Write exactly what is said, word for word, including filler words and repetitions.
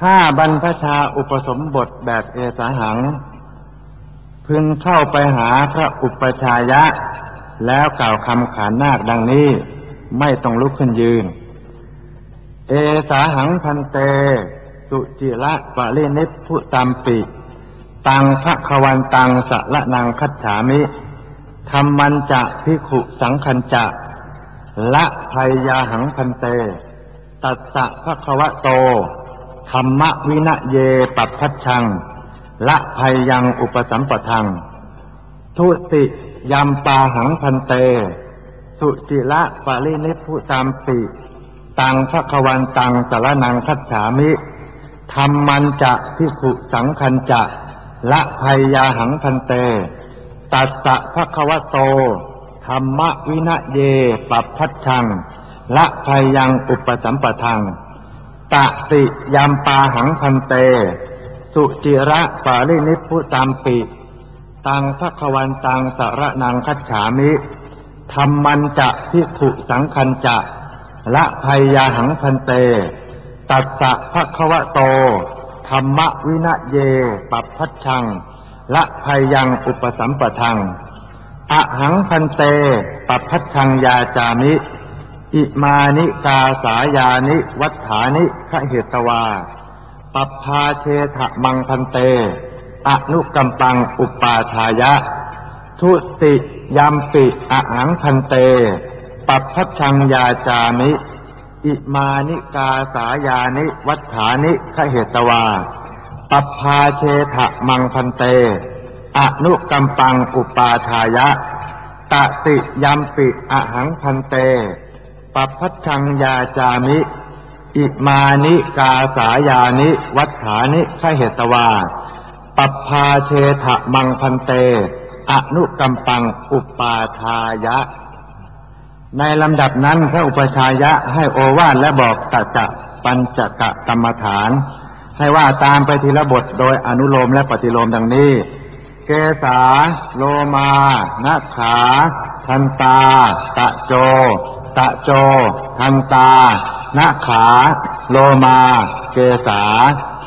ถ้าบรรพชาอุปสมบทแบบเอสาหังพึงเข้าไปหาพระอุปชายะแล้วกล่าวคำขานนาคดังนี้ไม่ต้องลุกขึ้นยืนเอสาหังพันเตสุจิระปะรินิพพุตัมปิตังภควันตังสระนังคัจฉามิธัมมันจะภิกขุสังคัญจะละภัยยาหังพันเตตัสสะภควโตธัมมวินะเยปัพพัชชังละภัยยังอุปสัมปทังทุติยัมปาหังพันเตสุจิระปะรินิพพุตัมปิตังภควันตังสรณังคัจฉามิธัมมันจะภิกขุสังคัญจะละภัยยาหังพันเตตัสสะภควโตธัมมวินะเยปัพพัชชังละภัยยังอุปสัมปทังตติยัมปาหังพันเตสุจิระปารินิพพุตัมปิตังภควันตังสรณังคัจฉามิธัมมันจะภิกขุสังคัญจะละภัยยาหังพันเตตัสสะภควโตธัมมวินะเยปัพพัชชังละภัยยังอุปสัมปทังอหังพันเตปัพพัชชังยาจามิอิมานิกาสายานิวัฏฐานิขเหตวาปัพพาเชถะมังพันเตอนุกัมปังอุปาทายะทุติยัมปิอหังพันเตปัพพัชชังยาจามิอิมานิกาสายานิวัฏฐานิขเหตวาปัพพาเชถะมังพันเตอนุกัมปังอุปาทายะตติยัมปิอหังพันเตปัพพัชชังยาจามิอิมานิกาสายานิวัฏฐานิขเหตวาปัพพาเชถะมังพันเตอนุกัมปังอุปาทายะในลำดับนั้นพระอุปชายะให้โอวาทและบอกตัจจะปัญจกกรรมฐานให้ว่าตามไปทีละบทโดยอนุโลมและปฏิโลมดังนี้เกสาโลมานะขาทันตาตะโจตะโจทันตานะขาโลมาเกสา